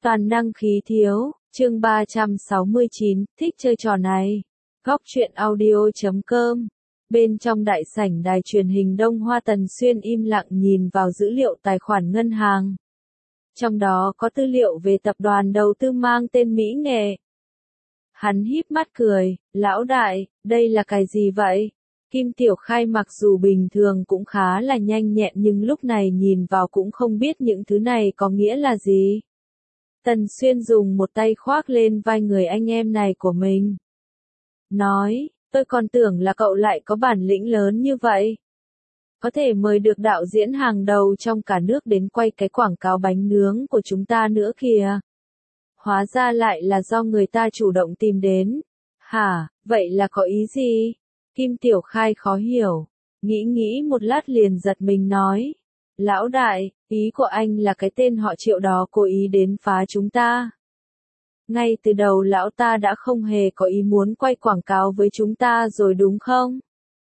Toàn năng khí thiếu, chương 369, thích chơi trò này. Góc truyện audio.com. Bên trong đại sảnh đài truyền hình Đông Hoa, Tần Xuyên im lặng nhìn vào dữ liệu tài khoản ngân hàng. Trong đó có tư liệu về tập đoàn đầu tư mang tên Mỹ Nghệ. Hắn híp mắt cười, lão đại, đây là cái gì vậy? Kim Tiểu Khai mặc dù bình thường cũng khá là nhanh nhẹn nhưng lúc này nhìn vào cũng không biết những thứ này có nghĩa là gì. Tần Xuyên dùng một tay khoác lên vai người anh em này của mình. Nói, tôi còn tưởng là cậu lại có bản lĩnh lớn như vậy. Có thể mời được đạo diễn hàng đầu trong cả nước đến quay cái quảng cáo bánh nướng của chúng ta nữa kìa. Hóa ra lại là do người ta chủ động tìm đến. Hả, vậy là có ý gì? Kim Tiểu Khai khó hiểu. Nghĩ một lát liền giật mình nói. Lão đại, ý của anh là cái tên họ Triệu đó cố ý đến phá chúng ta. Ngay từ đầu lão ta đã không hề có ý muốn quay quảng cáo với chúng ta rồi đúng không?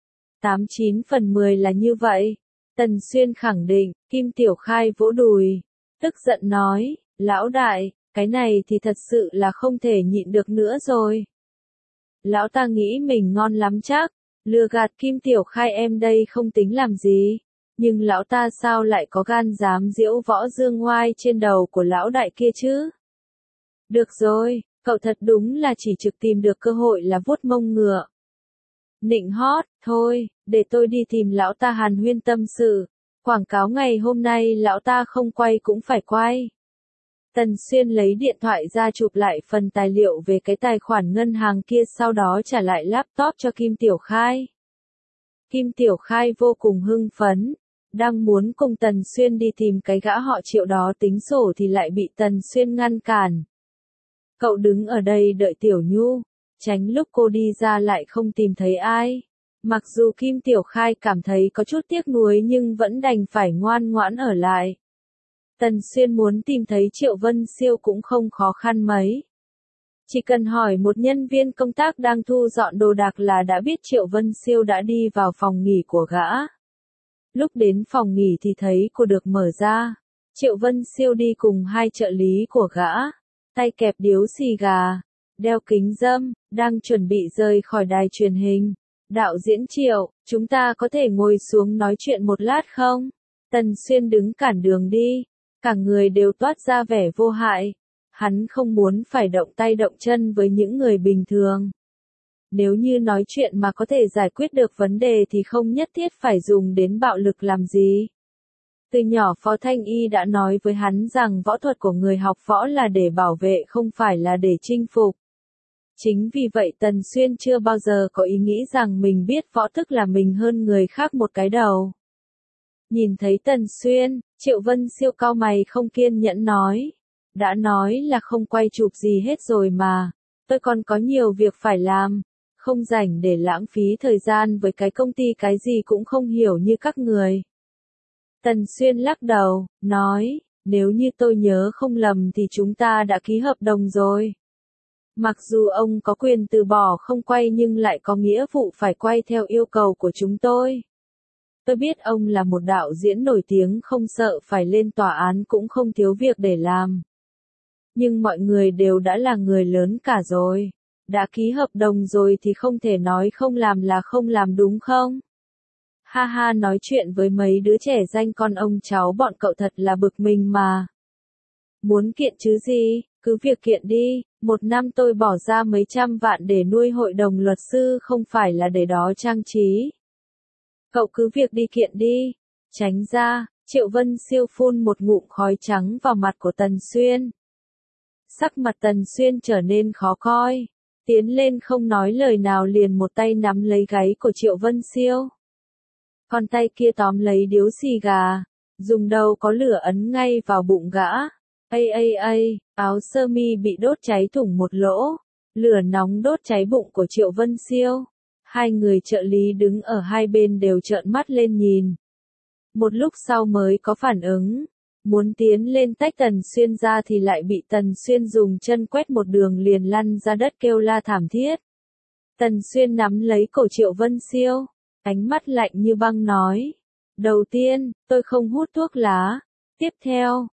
89/10 là như vậy. Tần Xuyên khẳng định. Kim Tiểu Khai vỗ đùi. Tức giận nói, lão đại, cái này thì thật sự là không thể nhịn được nữa rồi. Lão ta nghĩ mình ngon lắm chắc. Lừa gạt Kim Tiểu Khai em đây không tính làm gì. Nhưng lão ta sao lại có gan dám diễu võ dương ngoai trên đầu của lão đại kia chứ? Được rồi, cậu thật đúng là chỉ trực tìm được cơ hội là vuốt mông ngựa. Nịnh hót, thôi, để tôi đi tìm lão ta hàn huyên tâm sự. Quảng cáo ngày hôm nay lão ta không quay cũng phải quay. Tần Xuyên lấy điện thoại ra chụp lại phần tài liệu về cái tài khoản ngân hàng kia, sau đó trả lại laptop cho Kim Tiểu Khai. Kim Tiểu Khai vô cùng hưng phấn, đang muốn cùng Tần Xuyên đi tìm cái gã họ Triệu đó tính sổ thì lại bị Tần Xuyên ngăn cản. Cậu đứng ở đây đợi Tiểu Nhu, tránh lúc cô đi ra lại không tìm thấy ai. Mặc dù Kim Tiểu Khai cảm thấy có chút tiếc nuối nhưng vẫn đành phải ngoan ngoãn ở lại. Tần Xuyên muốn tìm thấy Triệu Vân Siêu cũng không khó khăn mấy. Chỉ cần hỏi một nhân viên công tác đang thu dọn đồ đạc là đã biết Triệu Vân Siêu đã đi vào phòng nghỉ của gã. Lúc đến phòng nghỉ thì thấy cô được mở ra. Triệu Vân Siêu đi cùng hai trợ lý của gã, tay kẹp điếu xì gà, đeo kính râm, đang chuẩn bị rời khỏi đài truyền hình. Đạo diễn Triệu, chúng ta có thể ngồi xuống nói chuyện một lát không? Tần Xuyên đứng cản đường đi, cả người đều toát ra vẻ vô hại. Hắn không muốn phải động tay động chân với những người bình thường. Nếu như nói chuyện mà có thể giải quyết được vấn đề thì không nhất thiết phải dùng đến bạo lực làm gì. Từ nhỏ Phó Thanh Y đã nói với hắn rằng võ thuật của người học võ là để bảo vệ không phải là để chinh phục. Chính vì vậy Tần Xuyên chưa bao giờ có ý nghĩ rằng mình biết võ tức là mình hơn người khác một cái đầu. Nhìn thấy Tần Xuyên, Triệu Vân Siêu cau mày không kiên nhẫn nói. Đã nói là không quay chụp gì hết rồi mà, tôi còn có nhiều việc phải làm, không rảnh để lãng phí thời gian với cái công ty cái gì cũng không hiểu như các người. Tần Xuyên lắc đầu, nói, nếu như tôi nhớ không lầm thì chúng ta đã ký hợp đồng rồi. Mặc dù ông có quyền từ bỏ không quay nhưng lại có nghĩa vụ phải quay theo yêu cầu của chúng tôi. Tôi biết ông là một đạo diễn nổi tiếng không sợ phải lên tòa án cũng không thiếu việc để làm. Nhưng mọi người đều đã là người lớn cả rồi. Đã ký hợp đồng rồi thì không thể nói không làm là không làm đúng không? Ha ha, nói chuyện với mấy đứa trẻ danh con ông cháu bọn cậu thật là bực mình mà. Muốn kiện chứ gì, cứ việc kiện đi. 1 năm tôi bỏ ra mấy trăm vạn để nuôi hội đồng luật sư không phải là để đó trang trí. Cậu cứ việc đi kiện đi. Tránh ra. Triệu Vân Siêu phun một ngụm khói trắng vào mặt của Tần Xuyên. Sắc mặt Tần Xuyên trở nên khó coi. Tiến lên không nói lời nào liền một tay nắm lấy gáy của Triệu Vân Siêu. Còn tay kia tóm lấy điếu xì gà, dùng đầu có lửa ấn ngay vào bụng gã. Áo sơ mi bị đốt cháy thủng một lỗ. Lửa nóng đốt cháy bụng của Triệu Vân Siêu. Hai người trợ lý đứng ở hai bên đều trợn mắt lên nhìn. Một lúc sau mới có phản ứng. Muốn tiến lên tách Tần Xuyên ra thì lại bị Tần Xuyên dùng chân quét một đường liền lăn ra đất kêu la thảm thiết. Tần Xuyên nắm lấy cổ Triệu Vân Siêu, ánh mắt lạnh như băng nói. Đầu tiên, tôi không hút thuốc lá. Tiếp theo,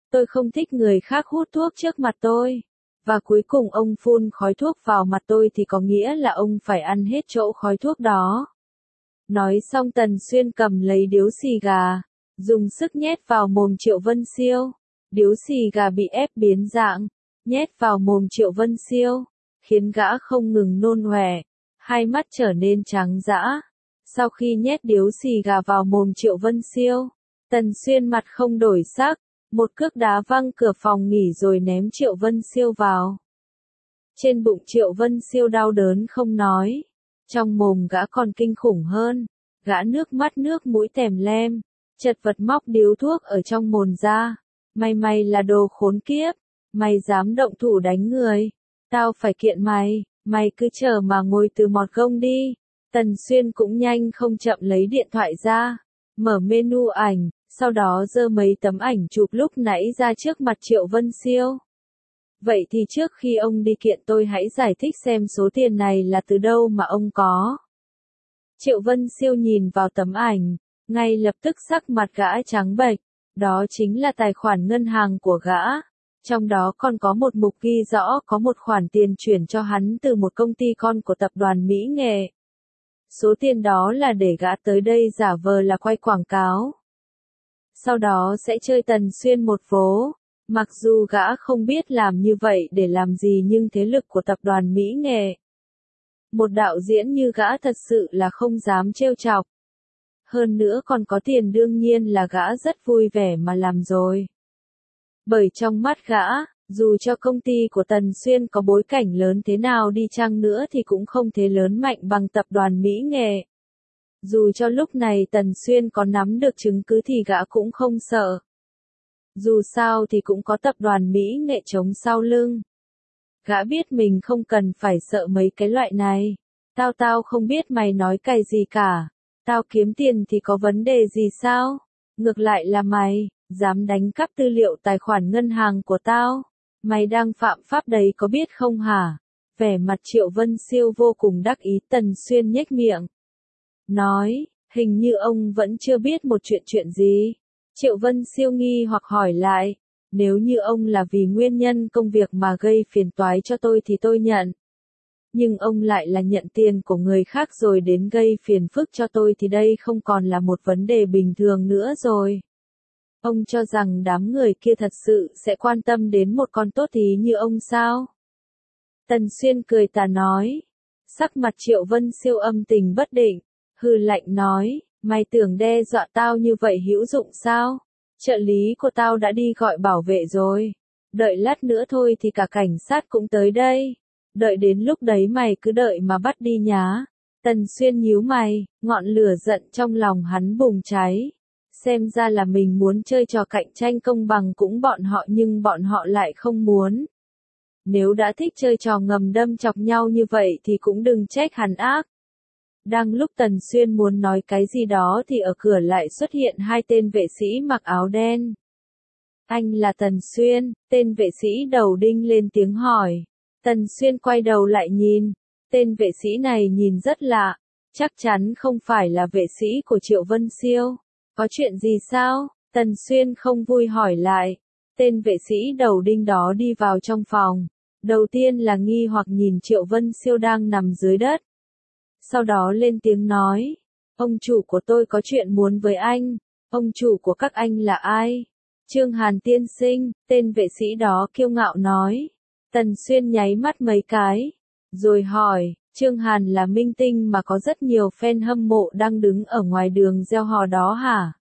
tôi không thích người khác hút thuốc trước mặt tôi. Và cuối cùng ông phun khói thuốc vào mặt tôi thì có nghĩa là ông phải ăn hết chỗ khói thuốc đó. Nói xong Tần Xuyên cầm lấy điếu xì gà, dùng sức nhét vào mồm Triệu Vân Siêu. Điếu xì gà bị ép biến dạng, nhét vào mồm Triệu Vân Siêu, khiến gã không ngừng nôn ọe, hai mắt trở nên trắng dã. Sau khi nhét điếu xì gà vào mồm Triệu Vân Siêu, Tần Xuyên mặt không đổi sắc, một cước đá văng cửa phòng nghỉ rồi ném Triệu Vân Siêu vào. Trên bụng Triệu Vân Siêu đau đớn không nói, trong mồm gã còn kinh khủng hơn, gã nước mắt nước mũi tèm lem, chật vật móc điếu thuốc ở trong mồm ra. Mày là đồ khốn kiếp, mày dám động thủ đánh người, tao phải kiện mày, mày cứ chờ mà ngồi từ mọt gông đi. Tần Xuyên cũng nhanh không chậm lấy điện thoại ra, mở menu ảnh, sau đó giơ mấy tấm ảnh chụp lúc nãy ra trước mặt Triệu Vân Siêu. Vậy thì trước khi ông đi kiện tôi hãy giải thích xem số tiền này là từ đâu mà ông có. Triệu Vân Siêu nhìn vào tấm ảnh, ngay lập tức sắc mặt gã trắng bệch, đó chính là tài khoản ngân hàng của gã. Trong đó còn có một mục ghi rõ có một khoản tiền chuyển cho hắn từ một công ty con của tập đoàn Mỹ Nghệ. Số tiền đó là để gã tới đây giả vờ là quay quảng cáo. Sau đó sẽ chơi Tần Xuyên một vố. Mặc dù gã không biết làm như vậy để làm gì nhưng thế lực của tập đoàn Mỹ Nghệ. Một đạo diễn như gã thật sự là không dám trêu chọc. Hơn nữa còn có tiền đương nhiên là gã rất vui vẻ mà làm rồi. Bởi trong mắt gã, dù cho công ty của Tần Xuyên có bối cảnh lớn thế nào đi chăng nữa thì cũng không thể lớn mạnh bằng tập đoàn Mỹ Nghệ. Dù cho lúc này Tần Xuyên có nắm được chứng cứ thì gã cũng không sợ. Dù sao thì cũng có tập đoàn Mỹ Nghệ chống sau lưng. Gã biết mình không cần phải sợ mấy cái loại này. Tao không biết mày nói cái gì cả. Tao kiếm tiền thì có vấn đề gì sao? Ngược lại là mày, dám đánh cắp tư liệu tài khoản ngân hàng của tao. Mày đang phạm pháp đấy có biết không hả? Vẻ mặt Triệu Vân Siêu vô cùng đắc ý. Tần Xuyên nhếch miệng. Nói, hình như ông vẫn chưa biết một chuyện gì. Triệu Vân Siêu nghi hoặc hỏi lại, nếu như ông là vì nguyên nhân công việc mà gây phiền toái cho tôi thì tôi nhận. Nhưng ông lại là nhận tiền của người khác rồi đến gây phiền phức cho tôi thì đây không còn là một vấn đề bình thường nữa rồi. Ông cho rằng đám người kia thật sự sẽ quan tâm đến một con tốt tí như ông sao? Tần Xuyên cười tà nói. Sắc mặt Triệu Vân Siêu âm tình bất định, hừ lạnh nói. Mày tưởng đe dọa tao như vậy hữu dụng sao? Trợ lý của tao đã đi gọi bảo vệ rồi. Đợi lát nữa thôi thì cả cảnh sát cũng tới đây. Đợi đến lúc đấy mày cứ đợi mà bắt đi nhá. Tần Xuyên nhíu mày, ngọn lửa giận trong lòng hắn bùng cháy. Xem ra là mình muốn chơi trò cạnh tranh công bằng cũng bọn họ nhưng bọn họ lại không muốn. Nếu đã thích chơi trò ngầm đâm chọc nhau như vậy thì cũng đừng trách hắn ác. Đang lúc Tần Xuyên muốn nói cái gì đó thì ở cửa lại xuất hiện hai tên vệ sĩ mặc áo đen. Anh là Tần Xuyên, tên vệ sĩ đầu đinh lên tiếng hỏi. Tần Xuyên quay đầu lại nhìn, tên vệ sĩ này nhìn rất lạ, chắc chắn không phải là vệ sĩ của Triệu Vân Siêu. Có chuyện gì sao? Tần Xuyên không vui hỏi lại. Tên vệ sĩ đầu đinh đó đi vào trong phòng. Đầu tiên là nghi hoặc nhìn Triệu Vân Siêu đang nằm dưới đất. Sau đó lên tiếng nói, ông chủ của tôi có chuyện muốn với anh, ông chủ của các anh là ai? Trương Hàn tiên sinh, tên vệ sĩ đó kiêu ngạo nói. Tần Xuyên nháy mắt mấy cái, rồi hỏi, Trương Hàn là minh tinh mà có rất nhiều fan hâm mộ đang đứng ở ngoài đường reo hò đó hả?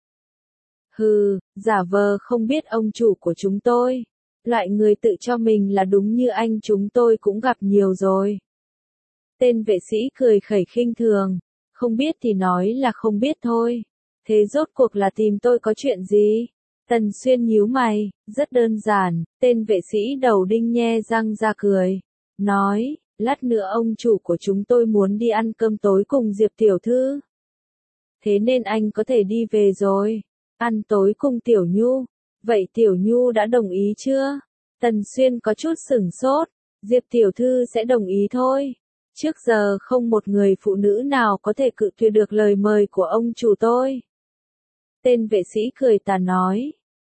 Hừ, giả vờ không biết ông chủ của chúng tôi. Loại người tự cho mình là đúng như anh chúng tôi cũng gặp nhiều rồi. Tên vệ sĩ cười khẩy khinh thường, không biết thì nói là không biết thôi. Thế rốt cuộc là tìm tôi có chuyện gì? Tần Xuyên nhíu mày, rất đơn giản, tên vệ sĩ đầu đinh nhe răng ra cười. Nói, lát nữa ông chủ của chúng tôi muốn đi ăn cơm tối cùng Diệp Tiểu Thư. Thế nên anh có thể đi về rồi. Ăn tối cùng Tiểu Nhu. Vậy Tiểu Nhu đã đồng ý chưa? Tần Xuyên có chút sửng sốt. Diệp Tiểu Thư sẽ đồng ý thôi. Trước giờ không một người phụ nữ nào có thể cự tuyệt được lời mời của ông chủ tôi. Tên vệ sĩ cười tà nói.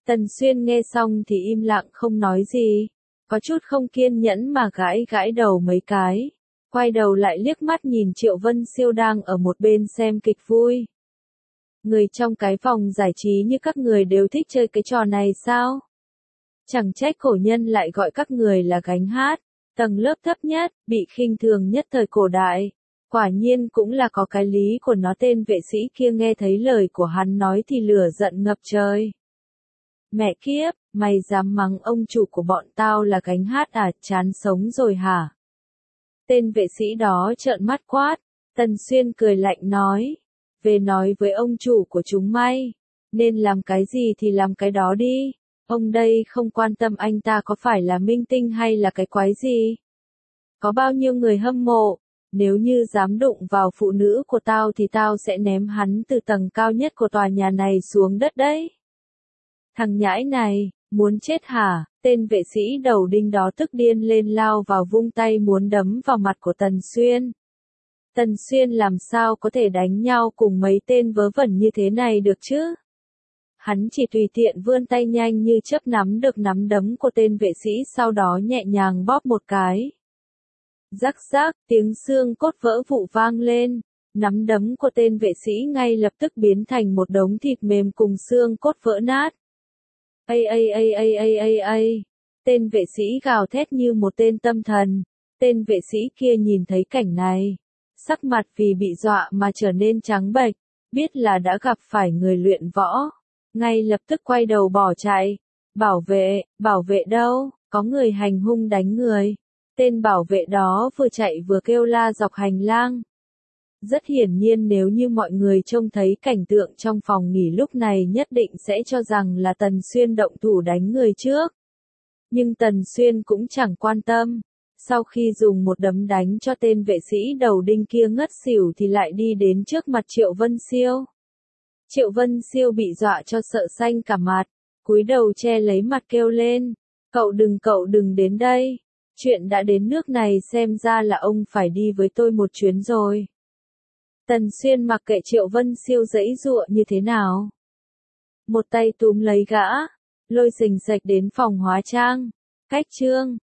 Tần Xuyên nghe xong thì im lặng không nói gì, có chút không kiên nhẫn mà gãi gãi đầu mấy cái, quay đầu lại liếc mắt nhìn Triệu Vân Siêu đang ở một bên xem kịch vui. Người trong cái phòng giải trí như các người đều thích chơi cái trò này sao? Chẳng trách cổ nhân lại gọi các người là gánh hát, tầng lớp thấp nhất, bị khinh thường nhất thời cổ đại. Quả nhiên cũng là có cái lý của nó. Tên vệ sĩ kia nghe thấy lời của hắn nói thì lửa giận ngập trời. Mẹ kiếp, mày dám mắng ông chủ của bọn tao là gánh hát à, chán sống rồi hả? Tên vệ sĩ đó trợn mắt quát, Tần Xuyên cười lạnh nói, về nói với ông chủ của chúng mày, nên làm cái gì thì làm cái đó đi, ông đây không quan tâm anh ta có phải là minh tinh hay là cái quái gì. Có bao nhiêu người hâm mộ, nếu như dám đụng vào phụ nữ của tao thì tao sẽ ném hắn từ tầng cao nhất của tòa nhà này xuống đất đấy. Thằng nhãi này, muốn chết hả? Tên vệ sĩ đầu đinh đó tức điên lên lao vào vung tay muốn đấm vào mặt của Tần Xuyên. Tần Xuyên làm sao có thể đánh nhau cùng mấy tên vớ vẩn như thế này được chứ? Hắn chỉ tùy tiện vươn tay nhanh như chớp nắm được nắm đấm của tên vệ sĩ, sau đó nhẹ nhàng bóp một cái. Rắc rắc, tiếng xương cốt vỡ vụn vang lên, nắm đấm của tên vệ sĩ ngay lập tức biến thành một đống thịt mềm cùng xương cốt vỡ nát. Tên vệ sĩ gào thét như một tên tâm thần. Tên vệ sĩ kia nhìn thấy cảnh này, sắc mặt vì bị dọa mà trở nên trắng bệch, biết là đã gặp phải người luyện võ, ngay lập tức quay đầu bỏ chạy. Bảo vệ đâu, có người hành hung đánh người. Tên bảo vệ đó vừa chạy vừa kêu la dọc hành lang. Rất hiển nhiên nếu như mọi người trông thấy cảnh tượng trong phòng nghỉ lúc này nhất định sẽ cho rằng là Tần Xuyên động thủ đánh người trước. Nhưng Tần Xuyên cũng chẳng quan tâm. Sau khi dùng một đấm đánh cho tên vệ sĩ đầu đinh kia ngất xỉu thì lại đi đến trước mặt Triệu Vân Siêu. Triệu Vân Siêu bị dọa cho sợ xanh cả mặt, cúi đầu che lấy mặt kêu lên, cậu đừng đến đây. Chuyện đã đến nước này xem ra là ông phải đi với tôi một chuyến rồi. Tần Xuyên mặc kệ Triệu Vân Siêu giãy giụa như thế nào. Một tay túm lấy gã, lôi xình xạch đến phòng hóa trang. Cách chương